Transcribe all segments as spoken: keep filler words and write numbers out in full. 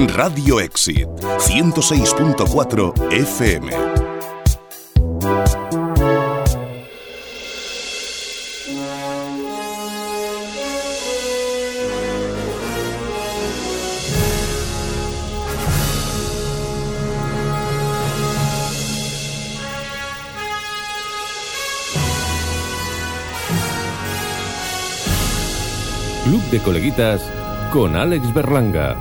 Radio Exit, ciento seis punto cuatro F M. Club de Coleguitas con Alex Berlanga.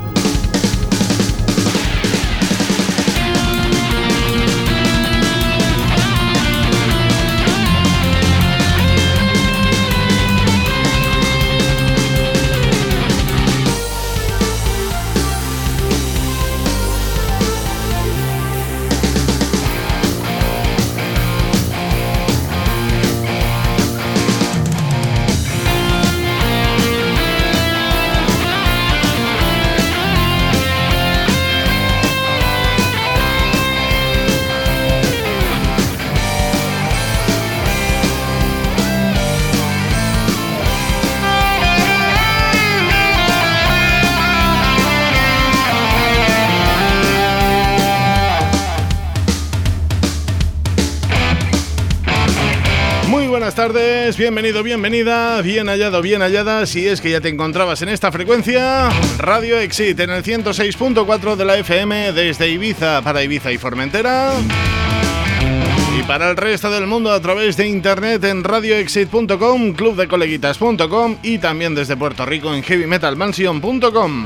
Buenas tardes, bienvenido, bienvenida, bien hallado, bien hallada, si es que ya te encontrabas en esta frecuencia. Radio Exit en el ciento seis punto cuatro de la F M desde Ibiza para Ibiza y Formentera. Y para el resto del mundo a través de internet en radio exit punto com, club de coleguitas punto com y también desde Puerto Rico en heavy metal mansion punto com.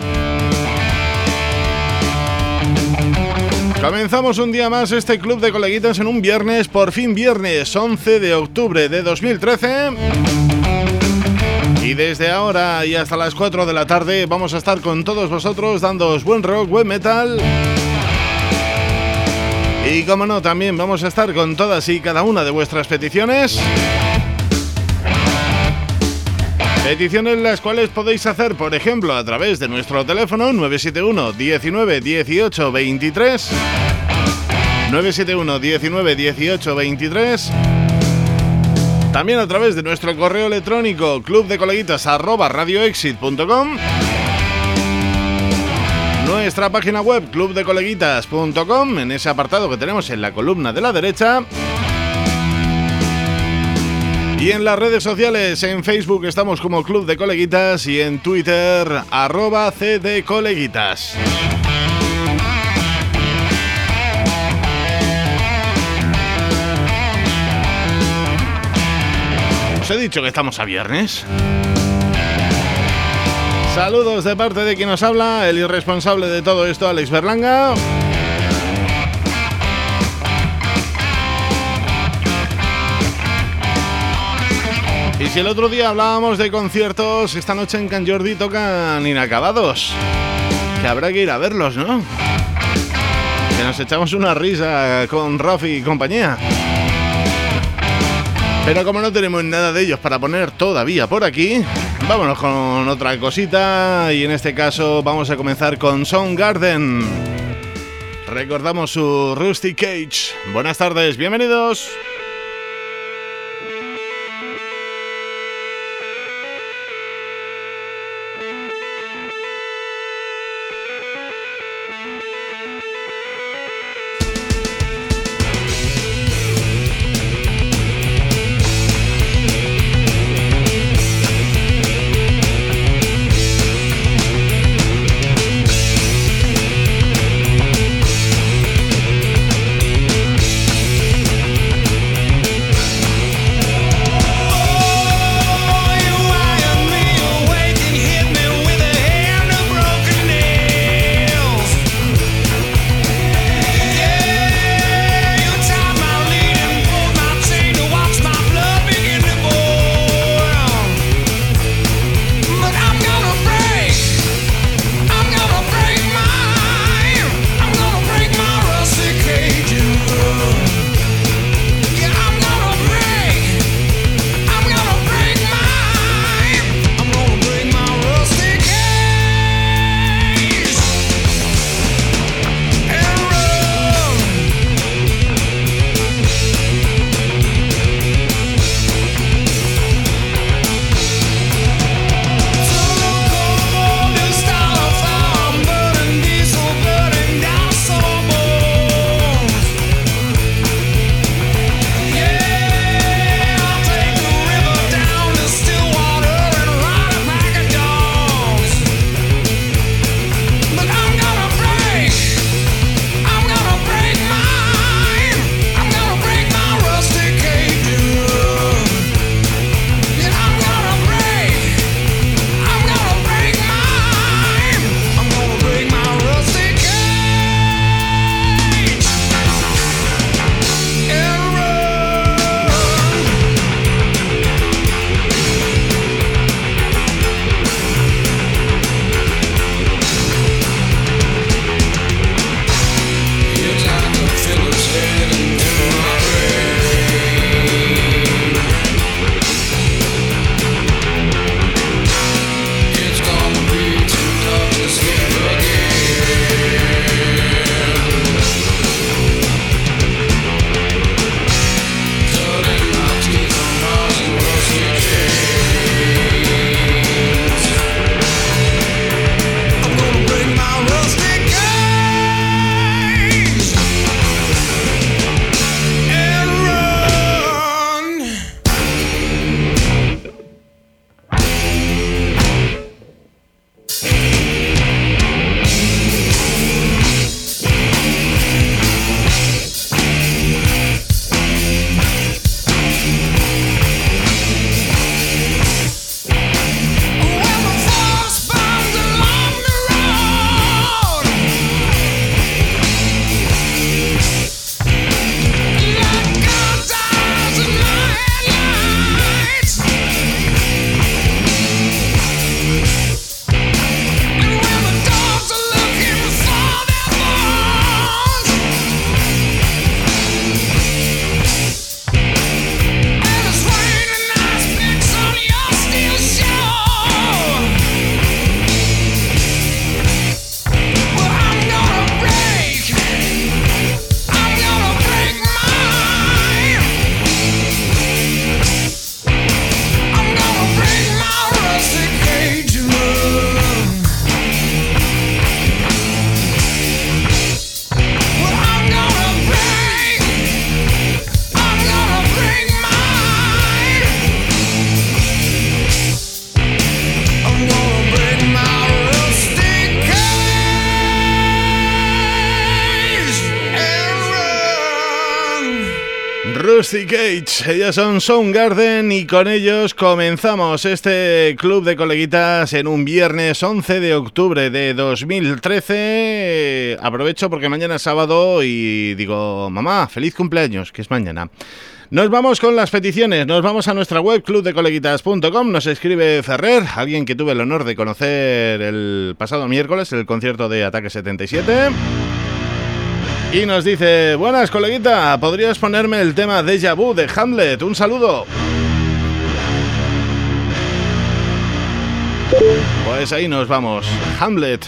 Comenzamos un día más este Club de Coleguitas en un viernes, por fin viernes once de octubre de dos mil trece. Y desde ahora y hasta las cuatro de la tarde vamos a estar con todos vosotros dándoos buen rock, buen metal. Y como no, también vamos a estar con todas y cada una de vuestras peticiones. Peticiones las cuales podéis hacer, por ejemplo, a través de nuestro teléfono nueve siete uno, diecinueve, dieciocho, veintitrés. nueve siete uno, diecinueve, dieciocho, veintitrés. También a través de nuestro correo electrónico clubdecoleguitas arroba radioexit punto com. Nuestra página web club de coleguitas punto com, en ese apartado que tenemos en la columna de la derecha. Y en las redes sociales, en Facebook estamos como Club de Coleguitas y en Twitter, arroba cdcoleguitas. Os he dicho que estamos a viernes. Saludos de parte de quien nos habla, el irresponsable de todo esto, Alex Berlanga. Y si el otro día hablábamos de conciertos, esta noche en Can Jordi tocan Inacabados, que habrá que ir a verlos, ¿no? Que nos echamos una risa con Rafi y compañía. Pero como no tenemos nada de ellos para poner todavía por aquí, vámonos con otra cosita. Y en este caso vamos a comenzar con Soundgarden. Recordamos su Rusty Cage. Buenas tardes, bienvenidos. Rusty Cage. Ellos son Soundgarden y con ellos comenzamos este club de coleguitas en un viernes once de octubre de dos mil trece. Aprovecho porque mañana es sábado y digo, mamá, feliz cumpleaños, que es mañana. Nos vamos con las peticiones, nos vamos a nuestra web club de coleguitas punto com. Nos escribe Ferrer, alguien que tuve el honor de conocer el pasado miércoles en el concierto de Ataque setenta y siete. Y nos dice, buenas coleguita, ¿podrías ponerme el tema Déjà Vu de Hamlet? Un saludo. Pues ahí nos vamos, Hamlet.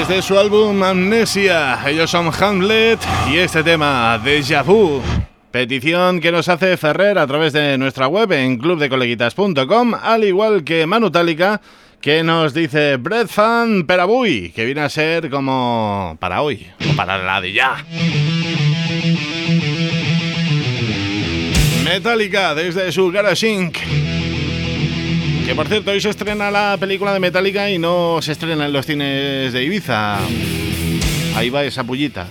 desde su álbum Amnesia. Ellos son Hamlet y este tema, Déjà Vu. Petición que nos hace Ferrer a través de nuestra web en club de coleguitas punto com, al igual que Manu Tálica, que nos dice Bread Fan per avui, que viene a ser como para hoy, o para la de ya. Metallica desde su Garage Incorporated. Que por cierto, hoy se estrena la película de Metallica y no se estrena en los cines de Ibiza. Ahí va esa pullita.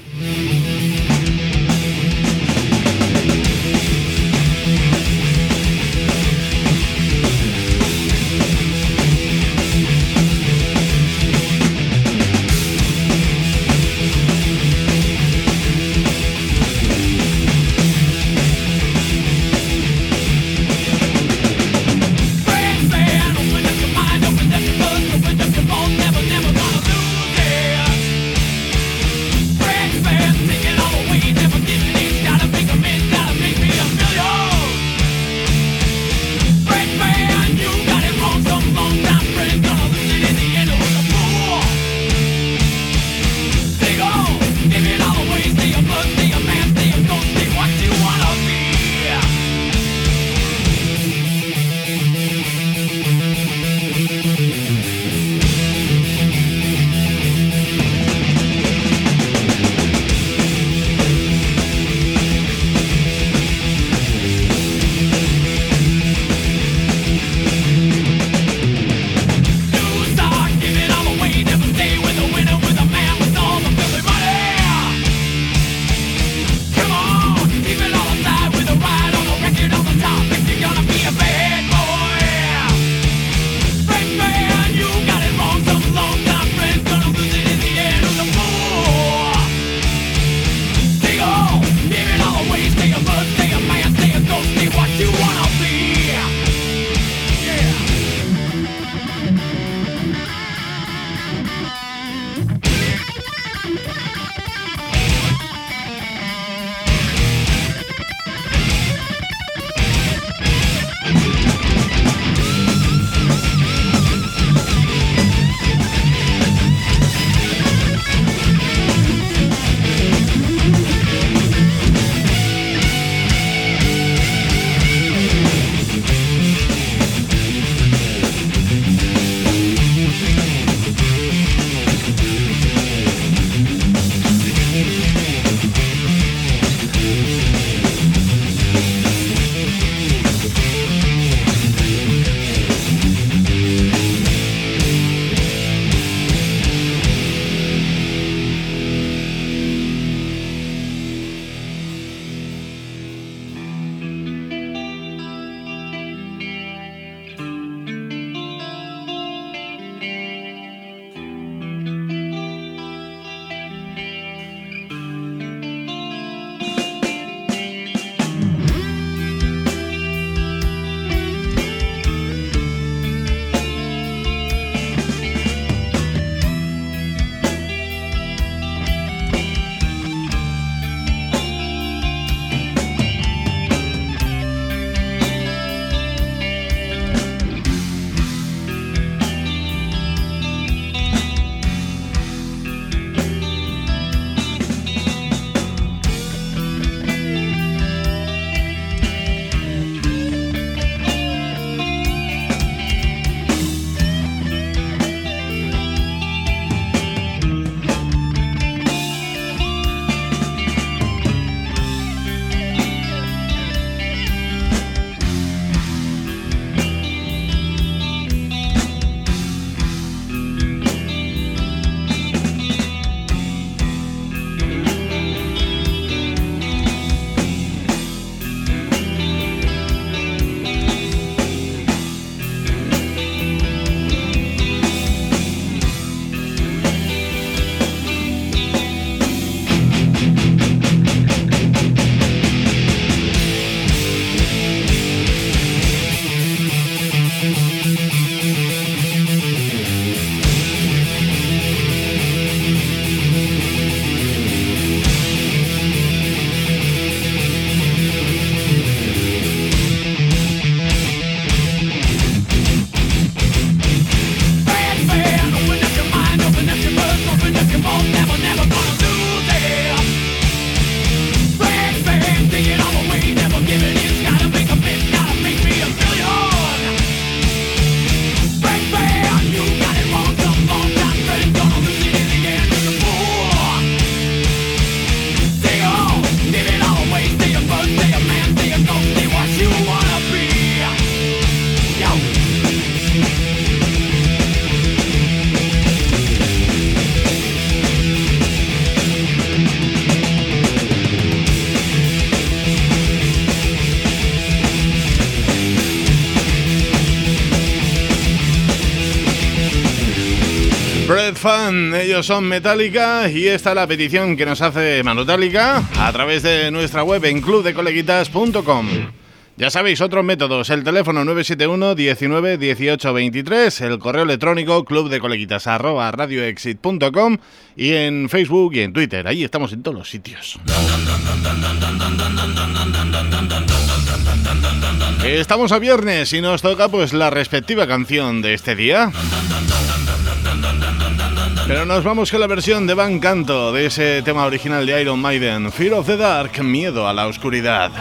Never, never gonna lose it. Break, Red Fan, ellos son Metallica y esta es la petición que nos hace Manutálica a través de nuestra web en club de coleguitas punto com. Ya sabéis, otros métodos, el teléfono nueve siete uno, diecinueve, dieciocho, veintitrés, el correo electrónico clubdecoleguitas arroba radioexit punto com y en Facebook y en Twitter, ahí estamos en todos los sitios. Estamos a viernes y nos toca pues la respectiva canción de este día. Pero nos vamos con la versión de Van Canto de ese tema original de Iron Maiden, Fear of the Dark, miedo a la oscuridad.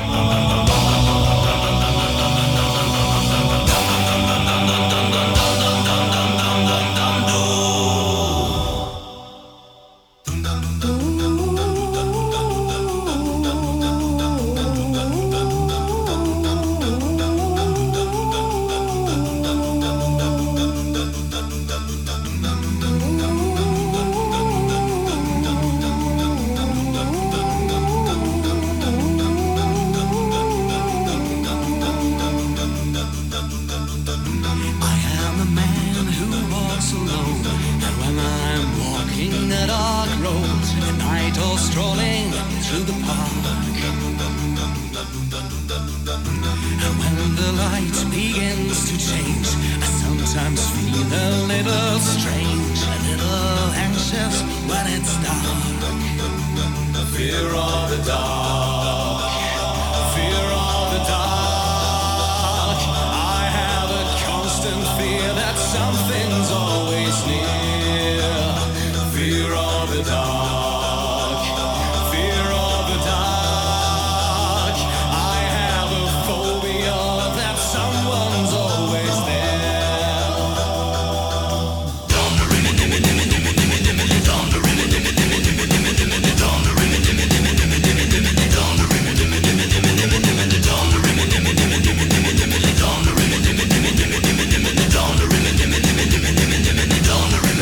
Don't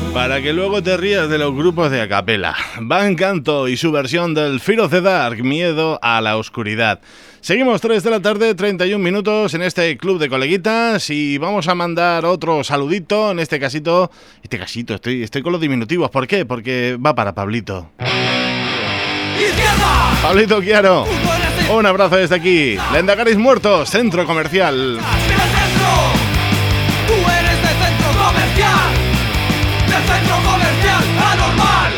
Para que luego te rías de los grupos de a capela. Van Canto y su versión del Fear of the Dark, Miedo a la Oscuridad. Seguimos tres de la tarde, treinta y un minutos en este club de coleguitas y vamos a mandar otro saludito, en este casito, este casito, estoy, estoy con los diminutivos. ¿Por qué? Porque va para Pablito. ¡Izquierda! Pablito Chiaro, un abrazo desde aquí. Lehendakaris Muertos, Centro Comercial. Tú eres de Centro Comercial, de Centro Comercial Anormal.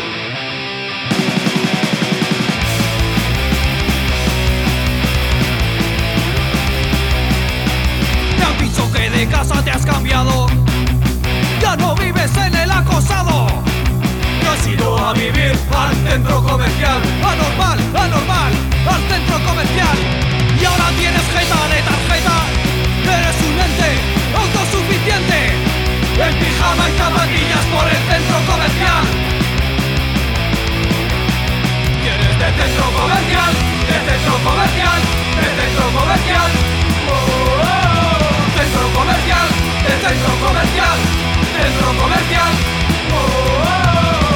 Te han dicho que de casa te has cambiado, ya no vives en el acosado. Te has ido a vivir al Centro Comercial Anormal, anormal, al Centro Comercial. Y ahora tienes jeta de tarjeta, eres un ente autosuficiente, en pijama y zapatillas por el Centro Comercial. Y eres de Centro Comercial, de Centro Comercial, de Centro Comercial. Oh, oh, oh. Centro Comercial, de Centro Comercial, Centro Comercial. Oh, oh, oh.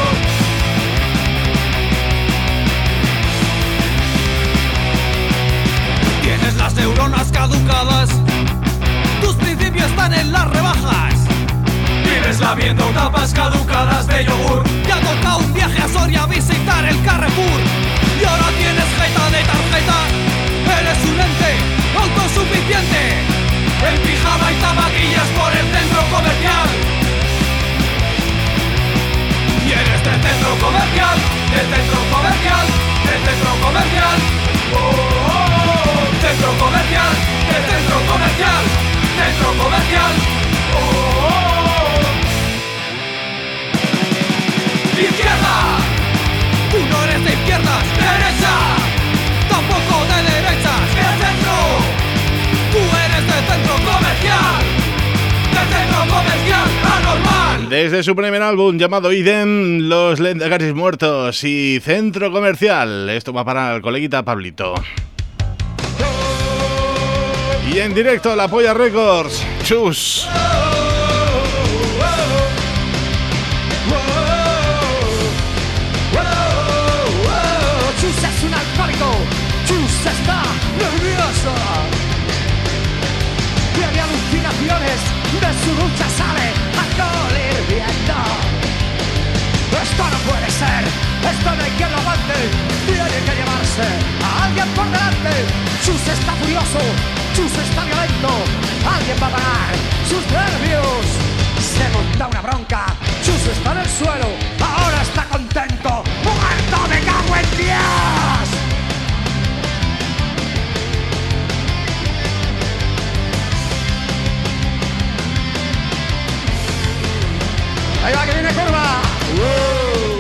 Tienes las neuronas caducadas, tus principios están en las rebajas. Vives labiendo tapas caducadas de yogur. Te ha tocado un viaje a Soria a visitar el Carrefour. Y ahora tienes jeta de tarjeta, eres un ente autosuficiente, en pijama y zapatillas por el Centro Comercial. Y eres del Centro Comercial, del Centro Comercial, del Centro Comercial. Oh, oh, oh. Centro Comercial, del Centro Comercial, Centro Comercial. Oh, oh, oh. Izquierda, tú no eres de izquierdas. Derecha, tampoco de derechas. De centro, tú eres de Centro Comercial, de Centro Comercial Anormal. Desde su primer álbum llamado Idem, Los Lehendakaris Muertos y Centro Comercial. Esto va para el coleguita Pablito. Y en directo la Polla Records, Chus. Chus es un alcohólico, Chus está nervioso. Tiene alucinaciones, de su ducha sale alcohol hirviendo. Esto no puede ser, esto no hay quien lo aguante. Tiene que llevarse a alguien por delante. Chus está furioso, Chus está violento, alguien va a pagar sus nervios. Se monta una bronca, Chus está en el suelo, ahora está contento, muerto, me cago en Dios. Ahí va, que viene curva. ¡Wow!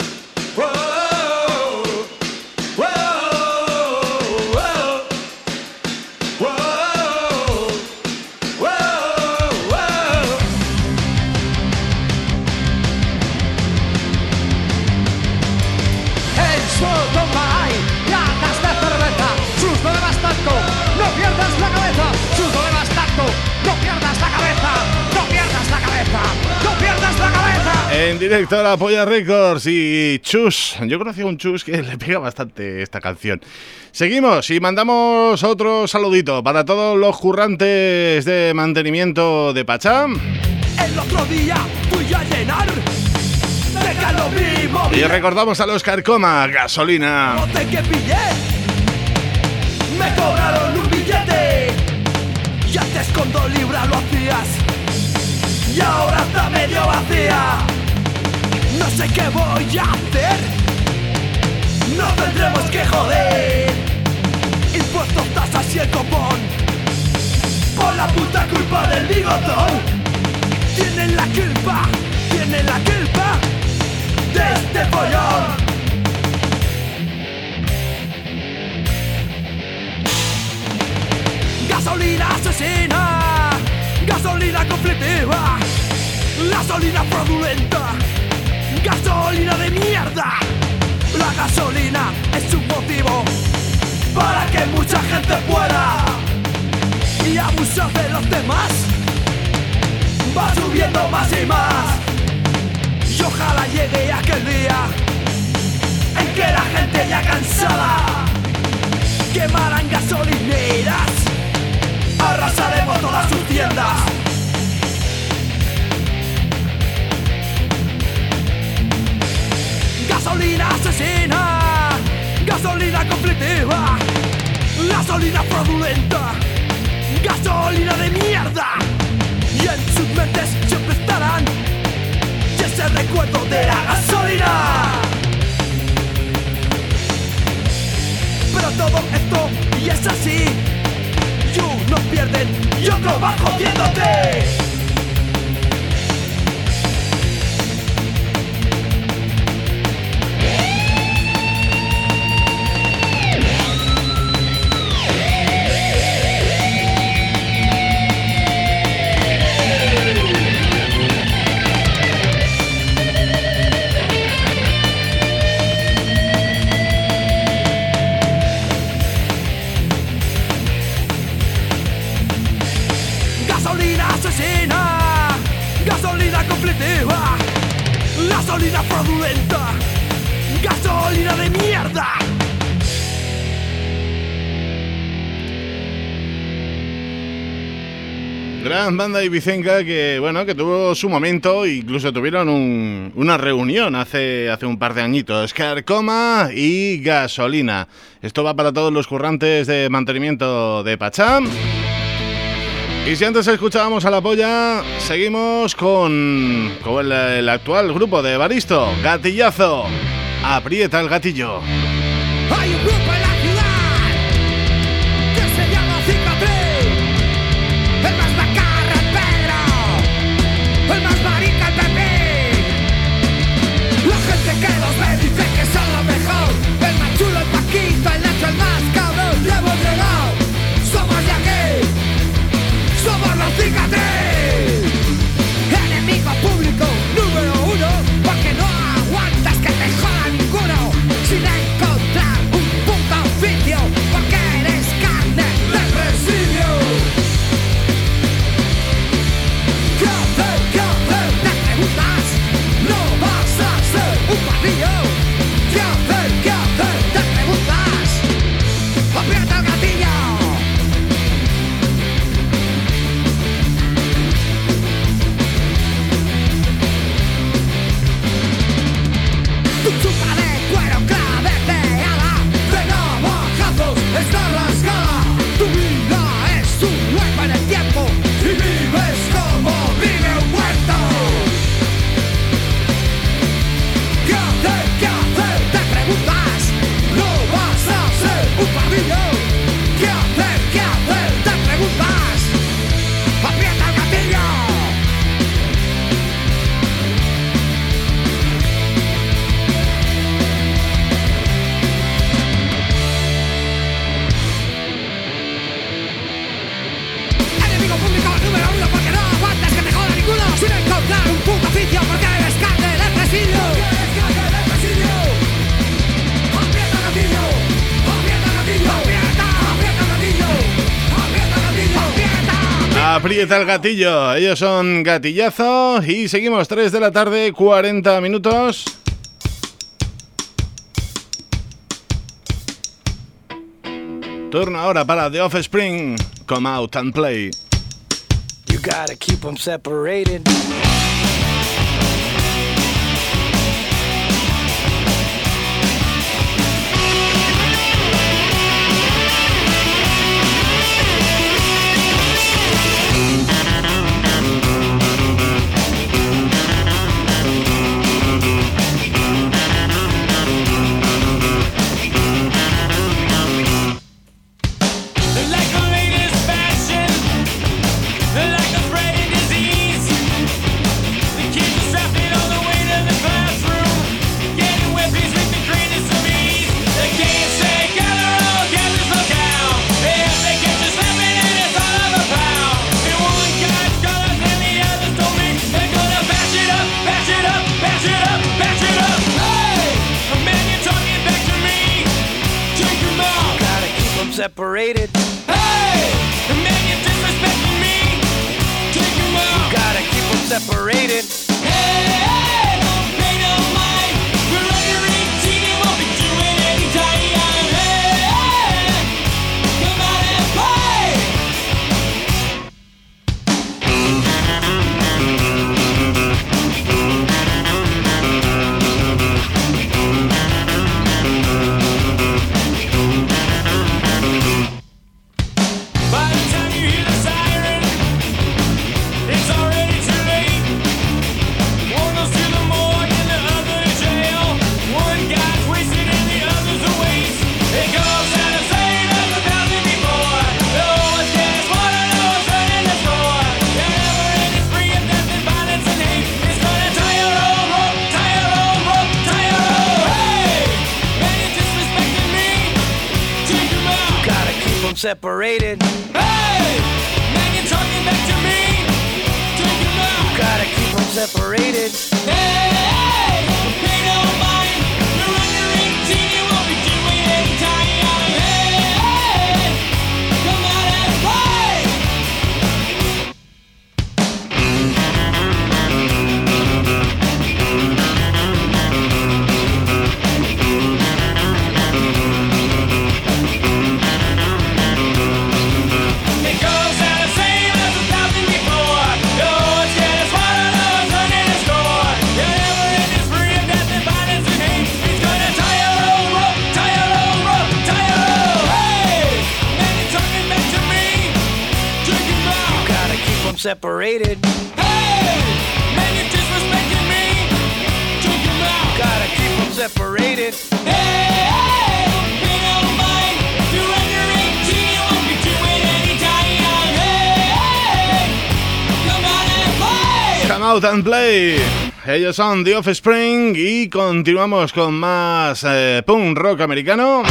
En directo a la Polla Records y Chus. Yo conocía a un Chus que le pega bastante esta canción. Seguimos y mandamos otro saludito para todos los currantes de mantenimiento de Pachá. El otro día fui a llenar de Calomimo. Y recordamos a los Carcoma, gasolina. Bote que pillé, me cobraron un billete. Y antes con dos libras lo hacías, y ahora está medio vacía. No sé qué voy a hacer, no tendremos que joder. Impuestos, tasas y el copón, por la puta culpa del bigotón. Tienen la culpa, tienen la culpa de este pollón. Gasolina asesina, gasolina conflictiva, gasolina fraudulenta, gasolina de mierda. La gasolina es un motivo para que mucha gente pueda y abusar de los demás. Va subiendo más y más. Y ojalá llegue aquel día en que la gente ya cansada quemarán gasolineras, arrasaremos todas sus tiendas. Gasolina asesina, gasolina conflictiva, gasolina fraudulenta, gasolina de mierda. Y en sus mentes siempre estarán y ese recuerdo de la gasolina. Pero todo esto y es así, y unos pierden y otros van jodiéndote. Gasolina conflictiva, gasolina fraudulenta, gasolina de mierda. Gran banda ibicenca que, bueno, que tuvo su momento, incluso tuvieron un, una reunión hace, hace un par de añitos. Carcoma y Gasolina. Esto va para todos los currantes de mantenimiento de Pachá. Y si antes escuchábamos a La Polla, seguimos con, con el, el actual grupo de Baristo, Gatillazo. Aprieta el gatillo. Hay un grupo en la ciudad que se llama Cicatriz. El más macarra el Pedro, el más marica el Pepín. La gente que los ve dice que son lo mejor. El más chulo el Paquito, el Nacho el más cabrón. Ya hemos llegado, somos de aquí. Somos los Cicatriz, enemigo público número uno, porque no aguantas que te joda ninguno, sin encontrar un puto oficio, porque eres carne del presidio. ¿Qué hacer? ¿Qué hacer? Te preguntas, no vas a ser un pardillo. ¿Qué hacer? ¿Qué hacer? Te preguntas, aprieta el gatillo. Tu chupa de cuero claveteada, de navajazos está rasgada. Tu vida es un hueco en el tiempo y vives como vive un muerto. ¿Qué hacer? ¿Qué hacer? Te preguntas, no vas a ser un pardillo. ¿Qué hacer? ¿Qué hacer? Te preguntas, aprieta el gatillo. Enemigo público número uno, porque no aguantas que te joda ninguno, sin encontrar un puto oficio, porque eres carne del presidio. Aprieta el gatillo, aprieta el gatillo, aprieta, aprieta el gatillo, aprieta el gatillo, aprieta. Aprieta el gatillo. Ellos son Gatillazo y seguimos tres de la tarde, cuarenta minutos. Turno ahora para The Offspring. Come Out and Play. You gotta keep them separated. Like the latest fashion, like a brain disease. The kids are strapping all the way to the classroom, getting weapons with the greatest of ease. They can't say gather all, gather slow down. If they catch us slapping and it's all of a pound. And one guy's colors and the others told me they're gonna bash it up, bash it up, bash it up, bash it up. Hey, a man, you're talking back to me. Take them off. Gotta keep them separated. Hey, the man, you're disrespecting me. Take him out. Gotta keep them separated. Hey, hey, separated. Hey, now you're talking back to me. Take him out. Gotta keep them separated. Hey, hey, pay no mind. You're under eighteen, you won't be doing any time. Hey, hey, come out and play. It goes out the same as a thousand before. Oh, it's getting swallowed up, turning to score. You're never in this free of death and violence and hate. He's gonna tie your own rope, tie your own rope, tie your own. Hey, man, you're talking back to me. Drink him out. Gotta keep them separated. Hey, man, you're disrespecting me. Drink him out. Gotta keep them separated. Hey, hey, pay no mind. You're under eighteen, you won't be doing any time. Hey, hey, come out and play. Come out and play. Ellos son The Offspring y continuamos con más eh, punk rock americano.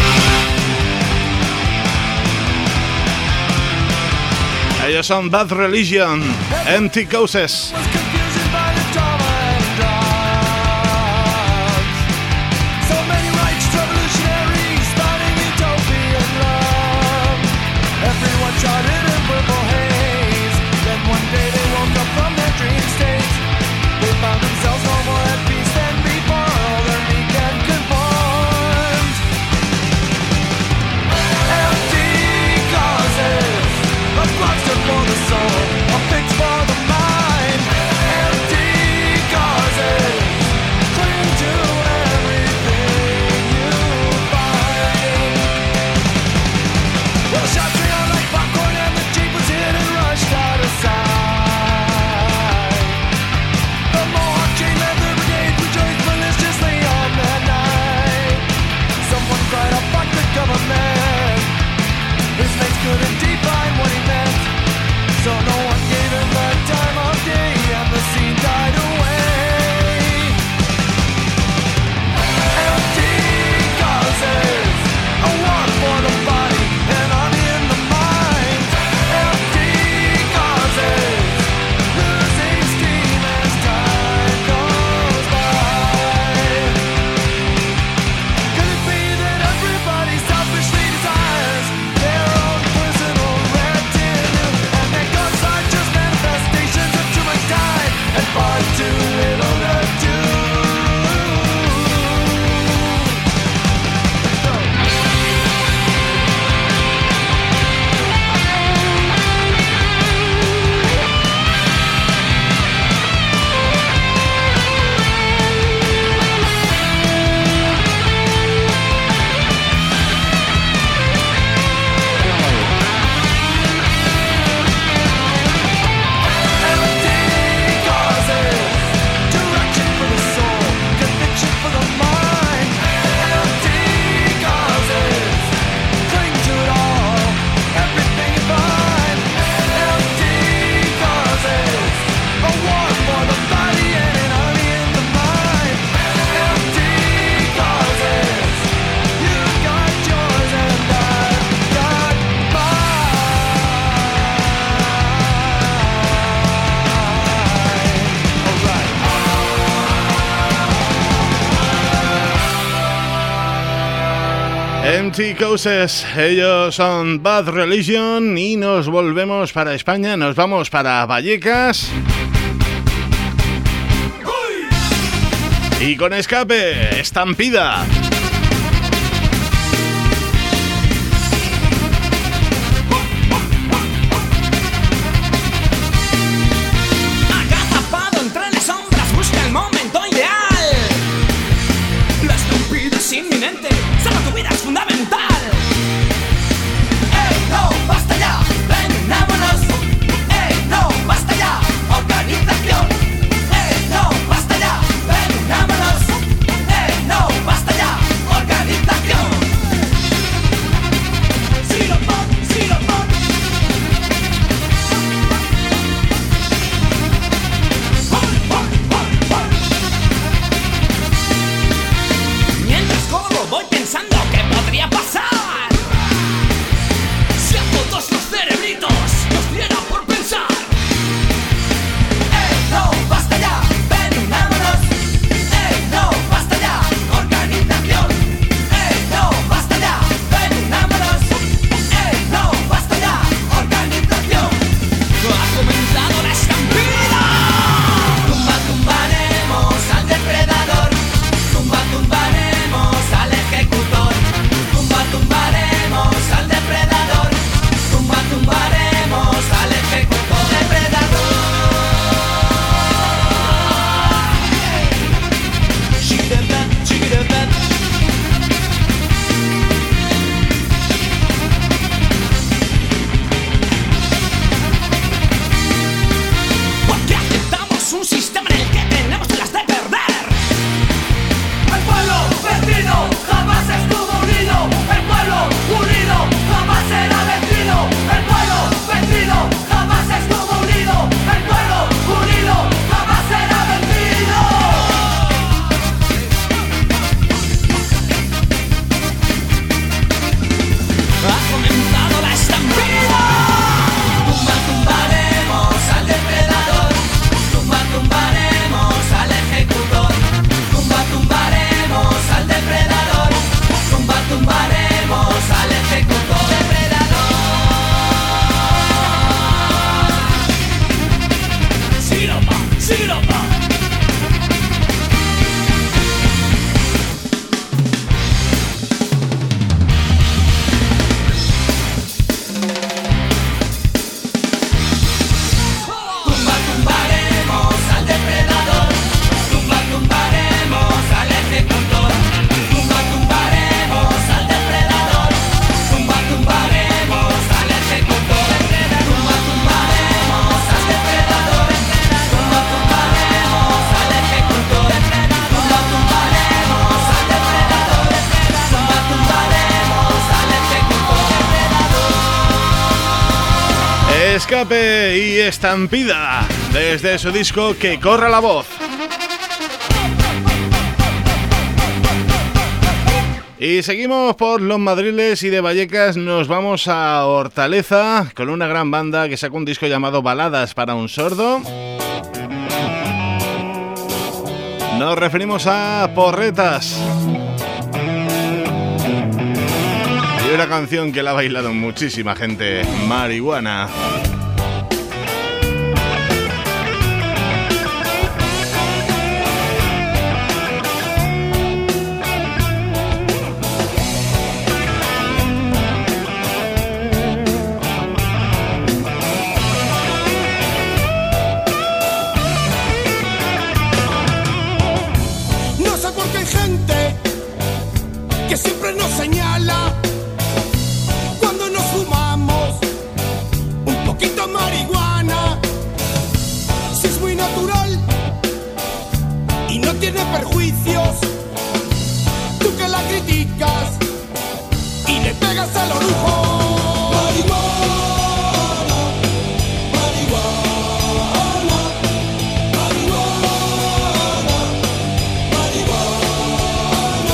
Ellos son Bad Religion, Empty Causes. Was confusion by the drama and drugs. So many rights revolutionaries spouting utopian love. Everyone shrouded in purple haze. Then one day they woke up from their dream state. They found themselves no more at peace than before. All their meek and conformed. Empty causes, a cluster for the soul, a fix for the mind. Empty causes, cling to everything you find. Well, shots ring out like popcorn and the jeep was hit and rushed out of sight. The Mohawk chain leather brigade rejoiced maliciously on that night. Someone cried out, fuck the government. His mates couldn't define what he meant, so no one gave him the time of day, and the scene died away. Empty causes, a war for the body, an army in the mind. Empty causes, losing steam as time goes by. Could it be that everybody selfishly desires their own personal retinue, and their guns are just manifestations of too much time and far too little to do? Empty causes, direction for the soul, conviction for the mind. Empty causes, cling to it all, everything you find. Empty causes, a war for the body and an army in the mind. Empty causes, you got yours and I've got Empty Causes, ellos son Bad Religion y nos volvemos para España, nos vamos para Vallecas. Y con escape, Estampida. Agazapado entre las sombras, busca el momento ideal. La estampida es inminente, salva tu vida es fundamental. ¡Ey, no, basta ya! ¡Venámonos! ¡Ey, no, basta ya! ¡Organización! ¡Ey, no, basta ya! ¡Venámonos! ¡Ey, no, basta ya! ¡Organización! ¡Siropop, siropop! ¡Hol, hol, hol, hol! Mientras corro voy pensando qué podría pasar. Escape y Estampida, desde su disco Que corra la voz. Y seguimos por los Madriles y de Vallecas nos vamos a Hortaleza con una gran banda que sacó un disco llamado Baladas para un sordo. Nos referimos a Porretas. Y una canción que la ha bailado muchísima gente, Marihuana. No sé por qué hay gente que siempre nos señala cuando nos fumamos un poquito de marihuana. Si es muy natural y no tiene perjuicios, tú que la criticas y le pegas al orujo. Marihuana, marihuana, marihuana, marihuana.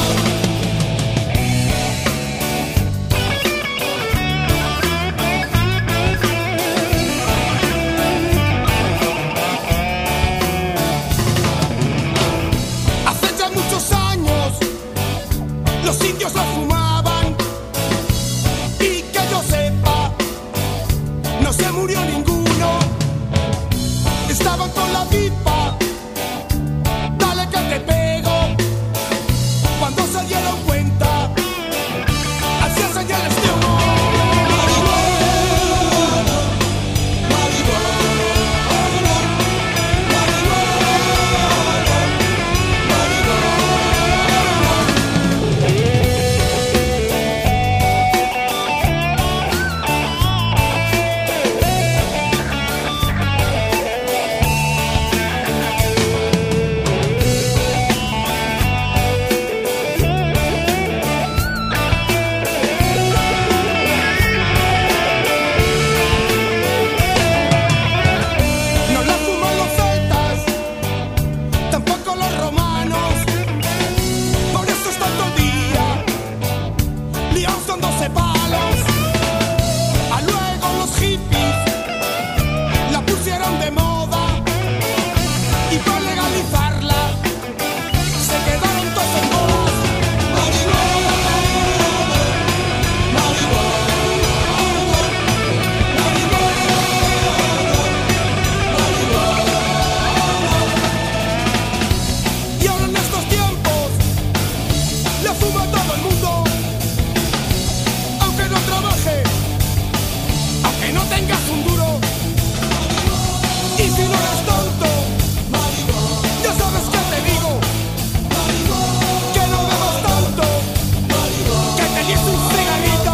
Hace ya muchos años los indios la fumaban y que yo sepa no se murió ninguno. Estaban con la pipa, dale que te pego. Cuando se dieron cuenta, hacían señales de humo. Marihuana, marihuana, no la fuman los celtas, tampoco los romanos. Por eso están todo el día liados con doce palos. A luego los hippies la pusieron de moda y para legalizarla se quedaron todos en bolas. Marihuana, marihuana, marihuana, marihuana. Y ahora en estos tiempos la fuma todo el mundo, aunque no trabaje, aunque no tengas un duro. Y si no eres tonto, ya sabes que te digo, que no bebas tanto, que te des un cigarrito.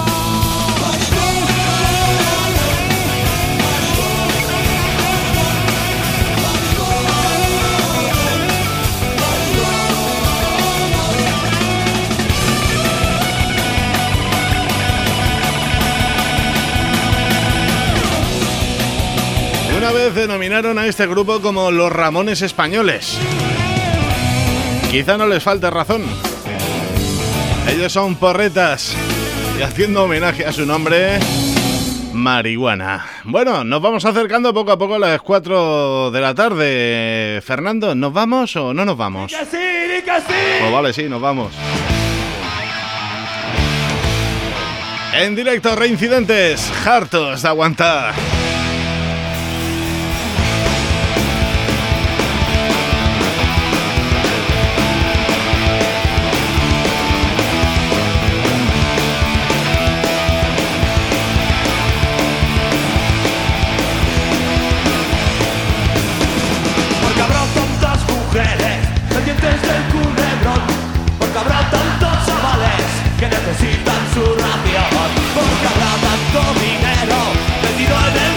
Una vez denominaron a este grupo como los Ramones españoles. Quizá no les falte razón. Ellos son Porretas y haciendo homenaje a su nombre, Marihuana. Bueno, nos vamos acercando poco a poco a las cuatro de la tarde. Fernando, ¿nos vamos o no nos vamos? ¡Que sí, di que sí! Pues vale, sí, nos vamos. En directo, Reincidentes, hartos de aguantar. Porque habrá tantas mujeres pendientes del culebrón, porque habrá tantos chavales que necesitan su ración, porque habrá tanto dinero metido en el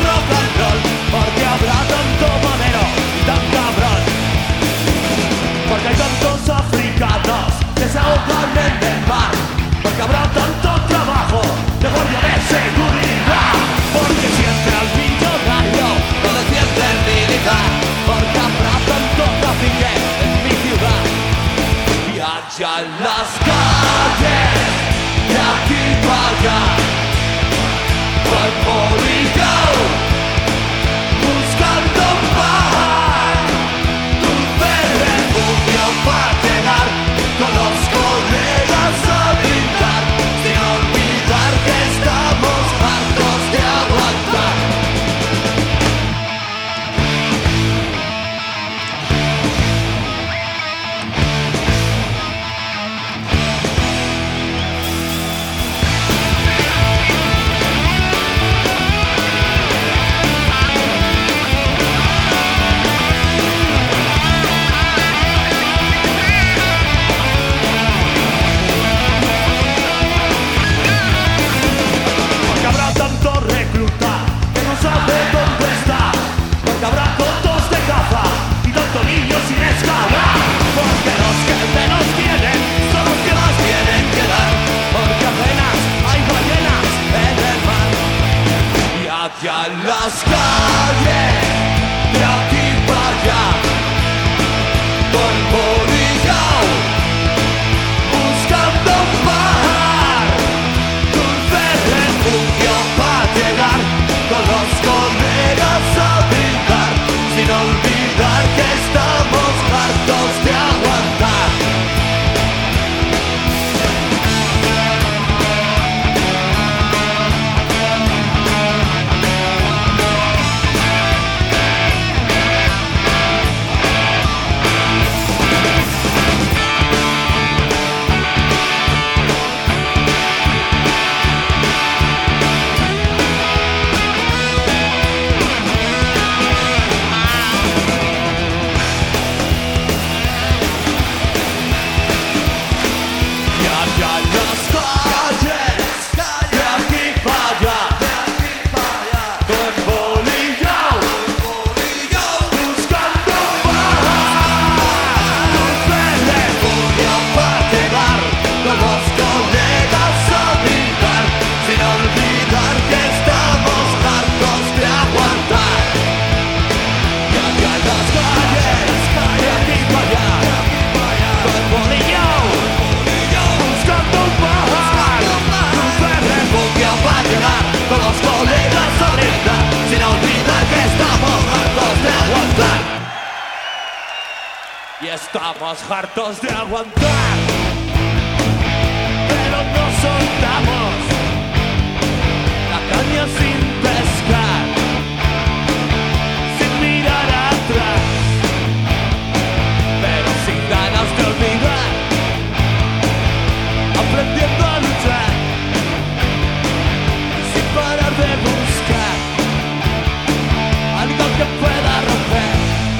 allá en las calles, de aquí para allá, voy morillo, buscando paz, dulce refugio para llegar con los colegas a brindar, sin olvidar que estamos hartos de aguantar. Hacia las calles, de aquí para allá, voy morillo, buscando un mar, dulce refugio para llegar, con los colegas a brindar, sin olvidar que estamos hartos de aguantar. Estamos hartos de aguantar, pero no soltamos la caña sin pescar, sin mirar atrás, pero sin ganas de olvidar, aprendiendo a luchar, sin parar de buscar algo que pueda romper.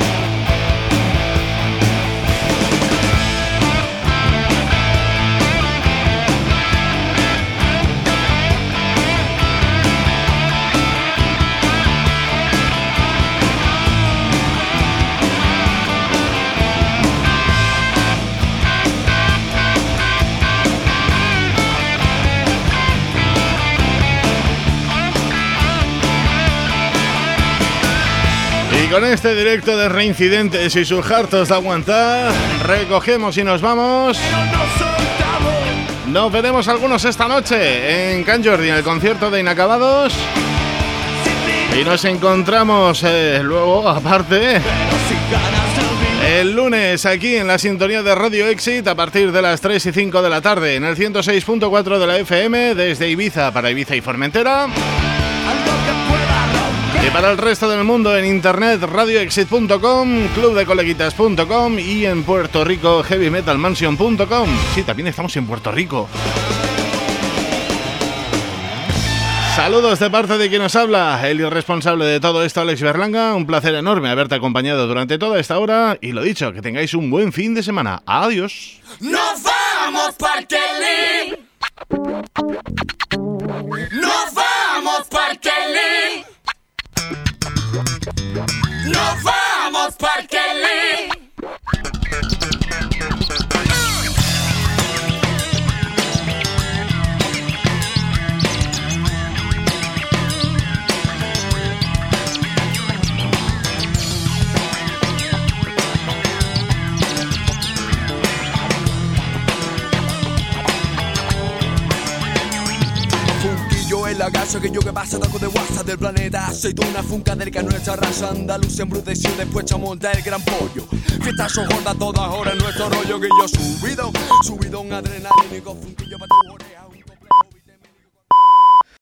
Y con este directo de Reincidentes y sus hartos de aguantar, recogemos y nos vamos. Nos veremos algunos esta noche en Can Jordi, en el concierto de Inacabados. Y nos encontramos eh, luego, aparte, el lunes aquí en la sintonía de Radio Exit a partir de las tres y cinco de la tarde en el ciento seis punto cuatro de la F M desde Ibiza para Ibiza y Formentera. Y para el resto del mundo en internet radio exit punto com, club de coleguitas punto com y en Puerto Rico heavy metal mansion punto com. Sí, también estamos en Puerto Rico. Saludos de parte de quien nos habla, el irresponsable de todo esto, Alex Berlanga. Un placer enorme haberte acompañado durante toda esta hora y lo dicho, que tengáis un buen fin de semana. Adiós. Nos vamos Parkelly. Nos vamos Parkelly. Nos vamos Parkelly. Yo en la casa que yo que pasa taco de WhatsApp del planeta. Soy de una funca del que nuestra raza andaluza embruteció. Después a montar el gran pollo. Fiestas son gordas todas horas nuestro rollo. Que yo subido, subido un adrenalínico funquillo para